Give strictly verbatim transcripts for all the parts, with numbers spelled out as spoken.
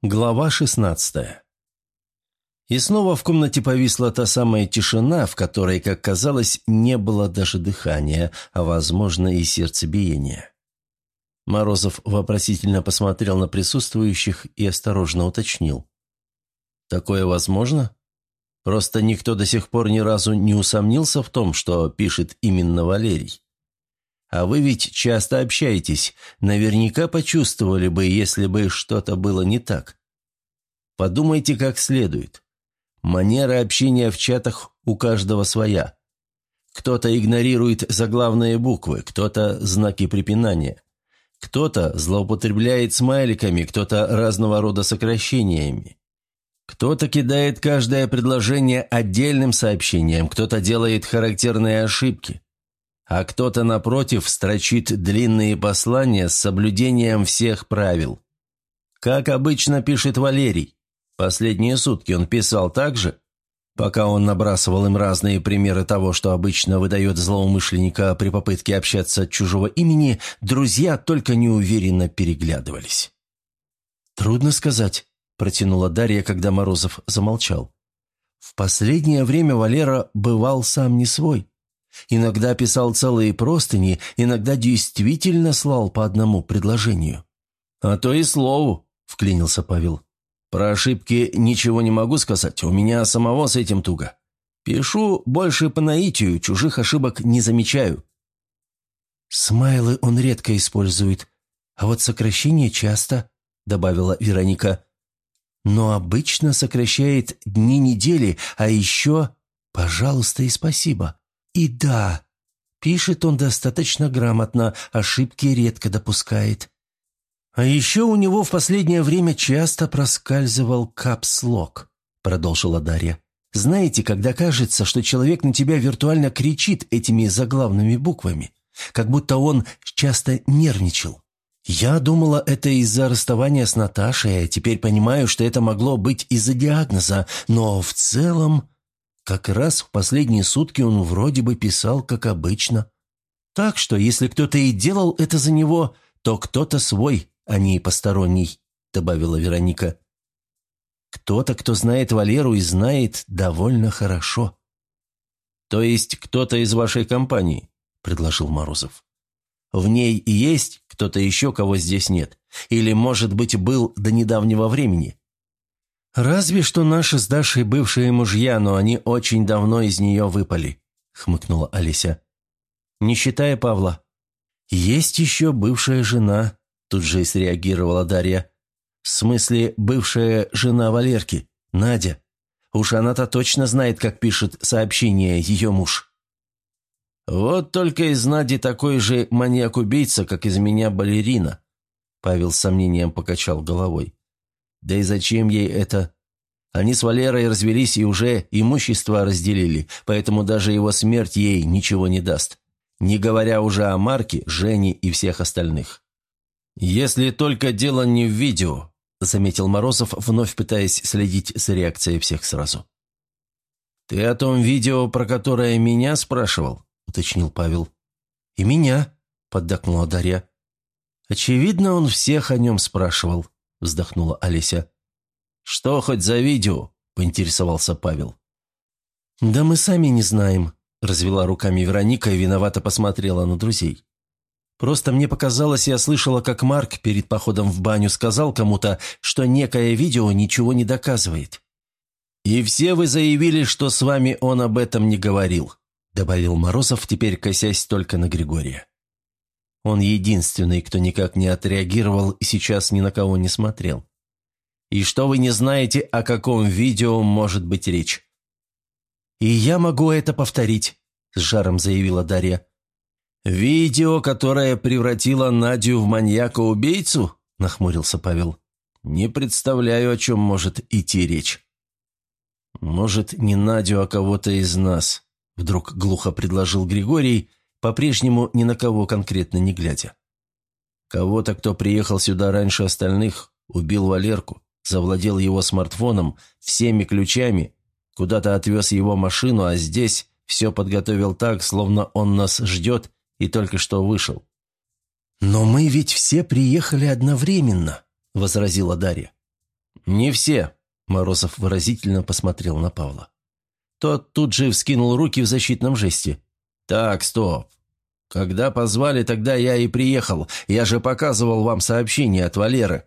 Глава шестнадцатая. И снова в комнате повисла та самая тишина, в которой, как казалось, не было даже дыхания, а, возможно, и сердцебиения. Морозов вопросительно посмотрел на присутствующих и осторожно уточнил. «Такое возможно? Просто никто до сих пор ни разу не усомнился в том, что пишет именно Валерий. А вы ведь часто общаетесь, наверняка почувствовали бы, если бы что-то было не так. Подумайте как следует. Манера общения в чатах у каждого своя. Кто-то игнорирует заглавные буквы, кто-то знаки препинания. Кто-то злоупотребляет смайликами, кто-то разного рода сокращениями. Кто-то кидает каждое предложение отдельным сообщением, кто-то делает характерные ошибки. А кто-то, напротив, строчит длинные послания с соблюдением всех правил. Как обычно пишет Валерий. Последние сутки он писал так же, пока он набрасывал им разные примеры того, что обычно выдает злоумышленника при попытке общаться от чужого имени, друзья только неуверенно переглядывались. «Трудно сказать», – протянула Дарья, когда Морозов замолчал. «В последнее время Валера бывал сам не свой. Иногда писал целые простыни, иногда действительно слал по одному предложению». «А то и слову», – вклинился Павел. «Про ошибки ничего не могу сказать, у меня самого с этим туго. Пишу больше по наитию, чужих ошибок не замечаю». «Смайлы он редко использует, а вот сокращения часто», – добавила Вероника. «Но обычно сокращает дни недели, а еще «пожалуйста» и «спасибо». И да, пишет он достаточно грамотно, ошибки редко допускает. А еще у него в последнее время часто проскальзывал капслок, продолжила Дарья. Знаете, когда кажется, что человек на тебя виртуально кричит этими заглавными буквами, как будто он часто нервничал. Я думала, это из-за расставания с Наташей, а теперь понимаю, что это могло быть из-за диагноза, но в целом... Как раз в последние сутки он вроде бы писал, как обычно. Так что, если кто-то и делал это за него, то кто-то свой, а не посторонний», — добавила Вероника. «Кто-то, кто знает Валеру и знает довольно хорошо». «То есть кто-то из вашей компании», — предложил Морозов. «В ней есть кто-то еще, кого здесь нет? Или, может быть, был до недавнего времени?» «Разве что наши с Дашей бывшие мужья, но они очень давно из нее выпали», — хмыкнула Олеся. «Не считая Павла. Есть еще бывшая жена», — тут же и среагировала Дарья. «В смысле, бывшая жена Валерки, Надя. Уж она-то точно знает, как пишет сообщение ее муж». «Вот только из Нади такой же маньяк-убийца, как из меня балерина», — Павел с сомнением покачал головой. «Да и зачем ей это? Они с Валерой развелись и уже имущество разделили, поэтому даже его смерть ей ничего не даст. Не говоря уже о Марке, Жене и всех остальных». «Если только дело не в видео», — заметил Морозов, вновь пытаясь следить за реакцией всех сразу. «Ты о том видео, про которое меня спрашивал?» — уточнил Павел. «И меня», — поддакнула Дарья. «Очевидно, он всех о нем спрашивал», — вздохнула Олеся. «Что хоть за видео?» – поинтересовался Павел. «Да мы сами не знаем», – развела руками Вероника и виновато посмотрела на друзей. «Просто мне показалось, я слышала, как Марк перед походом в баню сказал кому-то, что некое видео ничего не доказывает». «И все вы заявили, что с вами он об этом не говорил», – добавил Морозов, теперь косясь только на Григория. Он единственный, кто никак не отреагировал и сейчас ни на кого не смотрел. «И что вы не знаете, о каком видео может быть речь?» «И я могу это повторить», – с жаром заявила Дарья. «Видео, которое превратило Надю в маньяка-убийцу?» – нахмурился Павел. «Не представляю, о чем может идти речь». «Может, не Надю, а кого-то из нас», – вдруг глухо предложил Григорий, по-прежнему ни на кого конкретно не глядя. «Кого-то, кто приехал сюда раньше остальных, убил Валерку, завладел его смартфоном, всеми ключами, куда-то отвез его машину, а здесь все подготовил так, словно он нас ждет и только что вышел». «Но мы ведь все приехали одновременно», — возразила Дарья. «Не все», – Морозов выразительно посмотрел на Павла. Тот тут же вскинул руки в защитном жесте. «Так, стоп. Когда позвали, тогда я и приехал. Я же показывал вам сообщение от Валеры».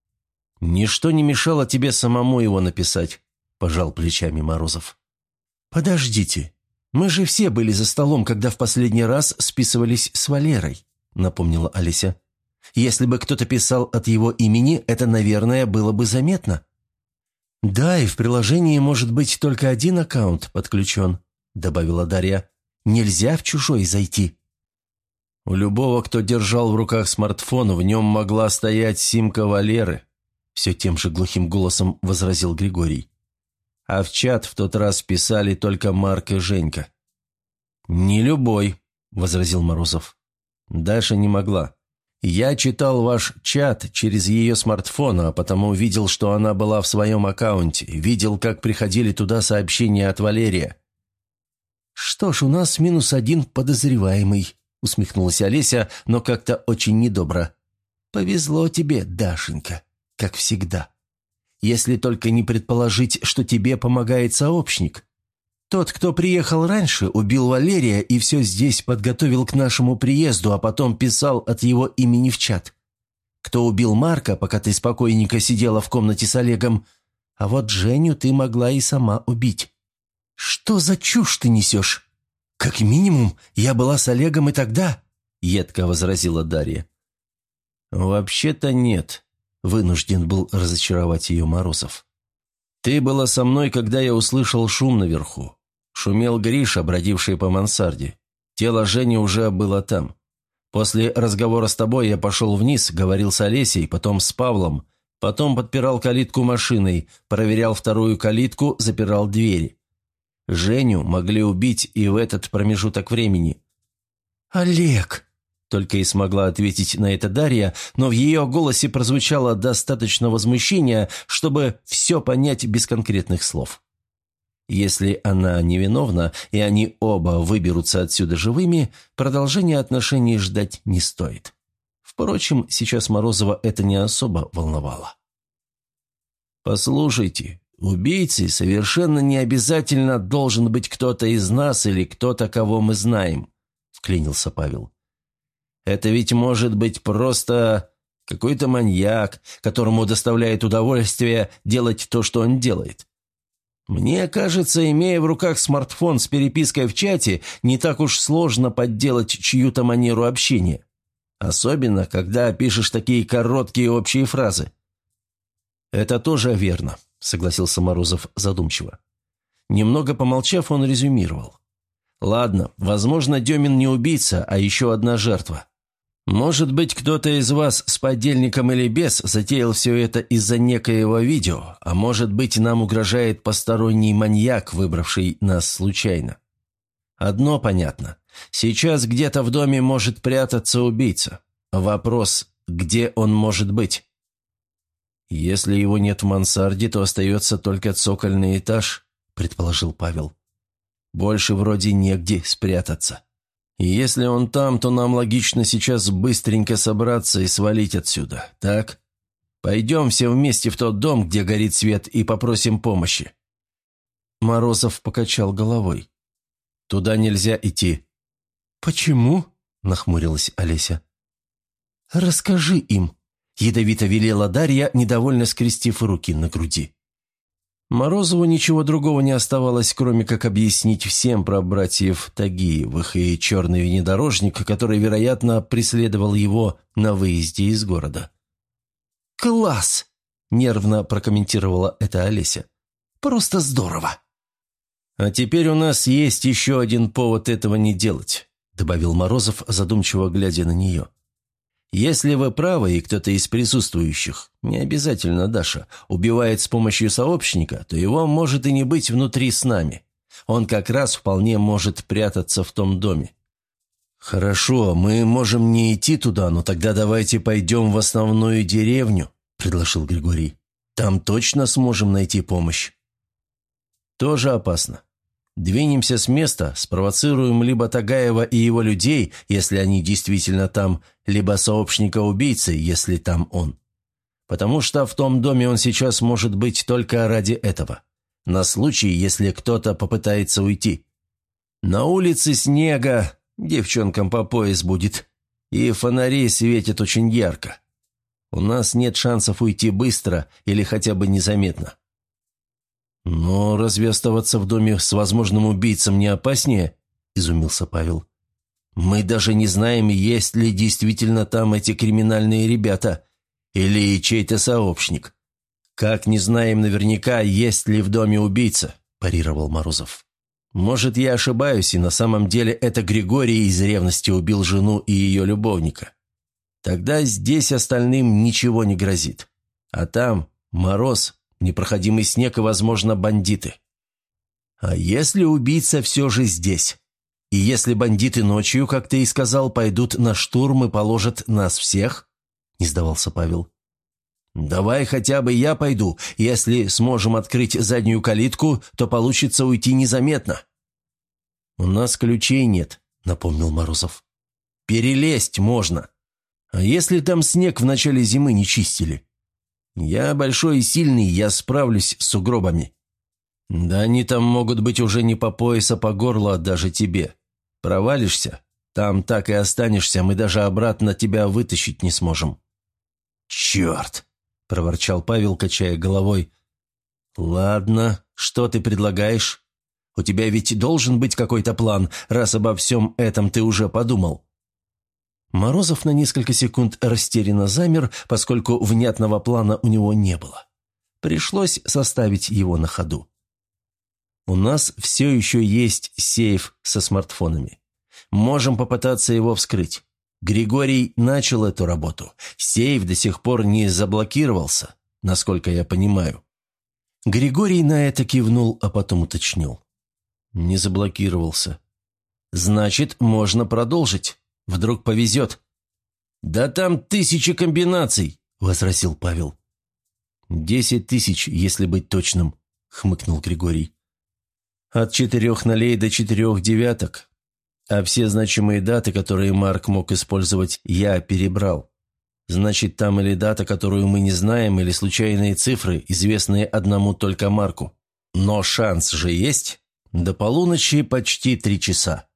«Ничто не мешало тебе самому его написать», – пожал плечами Морозов. «Подождите. Мы же все были за столом, когда в последний раз списывались с Валерой», – напомнила Олеся. «Если бы кто-то писал от его имени, это, наверное, было бы заметно». «Да, и в приложении может быть только один аккаунт подключен», – добавила Дарья. «Нельзя в чужой зайти». «У любого, кто держал в руках смартфон, в нем могла стоять симка Валеры», – все тем же глухим голосом возразил Григорий. «А в чат в тот раз писали только Марк и Женька». «Не любой», – возразил Морозов. «Даша не могла. Я читал ваш чат через ее смартфон, а потому видел, что она была в своем аккаунте, видел, как приходили туда сообщения от Валерия». «Что ж, у нас минус один подозреваемый», – усмехнулась Олеся, но как-то очень недобро. «Повезло тебе, Дашенька, как всегда. Если только не предположить, что тебе помогает сообщник. Тот, кто приехал раньше, убил Валерия и все здесь подготовил к нашему приезду, а потом писал от его имени в чат. Кто убил Марка, пока ты спокойненько сидела в комнате с Олегом, а вот Женю ты могла и сама убить. Что за чушь ты несешь? Как минимум, я была с Олегом и тогда», — едко возразила Дарья. «Вообще-то нет», — вынужден был разочаровать ее Морозов. «Ты была со мной, когда я услышал шум наверху. Шумел Гриша, бродивший по мансарде. Тело Жени уже было там. После разговора с тобой я пошел вниз, говорил с Олесей, потом с Павлом, потом подпирал калитку машиной, проверял вторую калитку, запирал двери. Женю могли убить и в этот промежуток времени». «Олег!» – только и смогла ответить на это Дарья, но в ее голосе прозвучало достаточно возмущения, чтобы все понять без конкретных слов. Если она невиновна, и они оба выберутся отсюда живыми, продолжения отношений ждать не стоит. Впрочем, сейчас Морозова это не особо волновало. «Послушайте, убийцей совершенно не обязательно должен быть кто-то из нас или кто-то, кого мы знаем», – вклинился Павел. «Это ведь может быть просто какой-то маньяк, которому доставляет удовольствие делать то, что он делает. Мне кажется, имея в руках смартфон с перепиской в чате, не так уж сложно подделать чью-то манеру общения. Особенно, когда пишешь такие короткие общие фразы». «Это тоже верно», – согласился Морозов задумчиво. Немного помолчав, он резюмировал. «Ладно, возможно, Демин не убийца, а еще одна жертва. Может быть, кто-то из вас с подельником или без затеял все это из-за некоего видео, а может быть, нам угрожает посторонний маньяк, выбравший нас случайно. Одно понятно. Сейчас где-то в доме может прятаться убийца. Вопрос, где он может быть? Если его нет в мансарде, то остается только цокольный этаж», – предположил Павел. «Больше вроде негде спрятаться. И если он там, то нам логично сейчас быстренько собраться и свалить отсюда, так? Пойдем все вместе в тот дом, где горит свет, и попросим помощи». Морозов покачал головой. «Туда нельзя идти». «Почему?» – нахмурилась Олеся. «Расскажи им», – ядовито велела Дарья, недовольно скрестив руки на груди. Морозову ничего другого не оставалось, кроме как объяснить всем про братьев Тагиевых и черный внедорожник, который, вероятно, преследовал его на выезде из города. «Класс!» – нервно прокомментировала это Олеся. «Просто здорово!» «А теперь у нас есть еще один повод этого не делать», – добавил Морозов, задумчиво глядя на нее. «Если вы правы, и кто-то из присутствующих, не обязательно Даша, убивает с помощью сообщника, то его может и не быть внутри с нами. Он как раз вполне может прятаться в том доме». «Хорошо, мы можем не идти туда, но тогда давайте пойдем в основную деревню», – предложил Григорий. «Там точно сможем найти помощь». «Тоже опасно. Двинемся с места, спровоцируем либо Тагаева и его людей, если они действительно там, либо сообщника убийцы, если там он. Потому что в том доме он сейчас может быть только ради этого. На случай, если кто-то попытается уйти. На улице снега, девчонкам по пояс будет, и фонари светят очень ярко. У нас нет шансов уйти быстро или хотя бы незаметно». «Но разве оставаться в доме с возможным убийцем не опаснее?» – изумился Павел. «Мы даже не знаем, есть ли действительно там эти криминальные ребята или чей-то сообщник. Как не знаем наверняка, есть ли в доме убийца», – парировал Морозов. «Может, я ошибаюсь, и на самом деле это Григорий из ревности убил жену и ее любовника. Тогда здесь остальным ничего не грозит. А там мороз, непроходимый снег и, возможно, бандиты. А если убийца все же здесь? И если бандиты ночью, как ты и сказал, пойдут на штурм и положат нас всех?» – не сдавался Павел. «Давай хотя бы я пойду. Если сможем открыть заднюю калитку, то получится уйти незаметно». «У нас ключей нет», – напомнил Морозов. «Перелезть можно. А если там снег в начале зимы не чистили? Я большой и сильный, я справлюсь с сугробами». «Да они там могут быть уже не по пояс, а по горло даже тебе. Провалишься, там так и останешься, мы даже обратно тебя вытащить не сможем». «Черт!» – проворчал Павел, качая головой. «Ладно, что ты предлагаешь? У тебя ведь должен быть какой-то план, раз обо всем этом ты уже подумал». Морозов на несколько секунд растерянно замер, поскольку внятного плана у него не было. Пришлось составить его на ходу. «У нас все еще есть сейф со смартфонами. Можем попытаться его вскрыть. Григорий начал эту работу. Сейф до сих пор не заблокировался, насколько я понимаю». Григорий на это кивнул, а потом уточнил. «Не заблокировался. Значит, можно продолжить. Вдруг повезет». «Да там тысячи комбинаций», — возразил Павел. «Десять тысяч, если быть точным», — хмыкнул Григорий. «От четырех нолей до четырех девяток. А все значимые даты, которые Марк мог использовать, я перебрал. Значит, там или дата, которую мы не знаем, или случайные цифры, известные одному только Марку. Но шанс же есть. До полуночи почти три часа».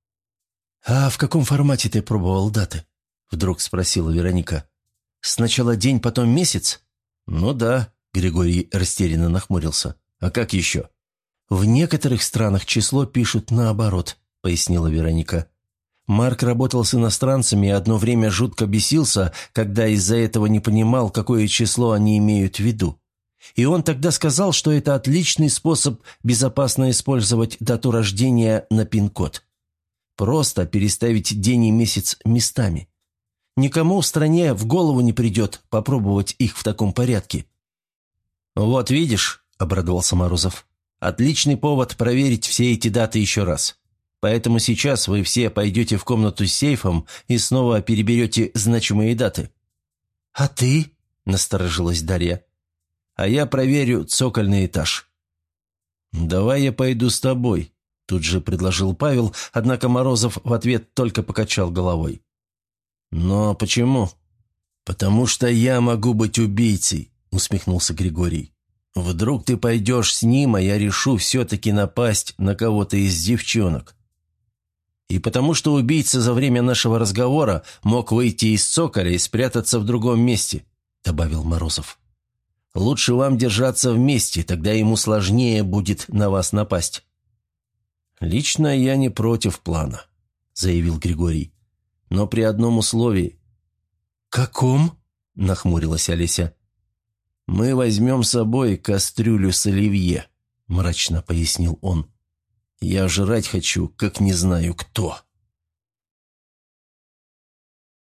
«А в каком формате ты пробовал даты?» – вдруг спросила Вероника. «Сначала день, потом месяц?» «Ну да», – Григорий растерянно нахмурился. «А как еще?» «В некоторых странах число пишут наоборот», – пояснила Вероника. «Марк работал с иностранцами и одно время жутко бесился, когда из-за этого не понимал, какое число они имеют в виду. И он тогда сказал, что это отличный способ безопасно использовать дату рождения на пин-код. Просто переставить день и месяц местами. Никому в стране в голову не придет попробовать их в таком порядке». «Вот видишь», – обрадовался Морозов, – «отличный повод проверить все эти даты еще раз. Поэтому сейчас вы все пойдете в комнату с сейфом и снова переберете значимые даты». «А ты?» – насторожилась Дарья. «А я проверю цокольный этаж». «Давай я пойду с тобой», – тут же предложил Павел, однако Морозов в ответ только покачал головой. «Но почему?» «Потому что я могу быть убийцей», – усмехнулся Григорий. «Вдруг ты пойдешь с ним, а я решу все-таки напасть на кого-то из девчонок. И потому что убийца за время нашего разговора мог выйти из цоколя и спрятаться в другом месте», – добавил Морозов. «Лучше вам держаться вместе, тогда ему сложнее будет на вас напасть». «Лично я не против плана», – заявил Григорий. «Но при одном условии». «Каком?» – нахмурилась Олеся. «Мы возьмем с собой кастрюлю с оливье», – мрачно пояснил он. «Я жрать хочу, как не знаю кто».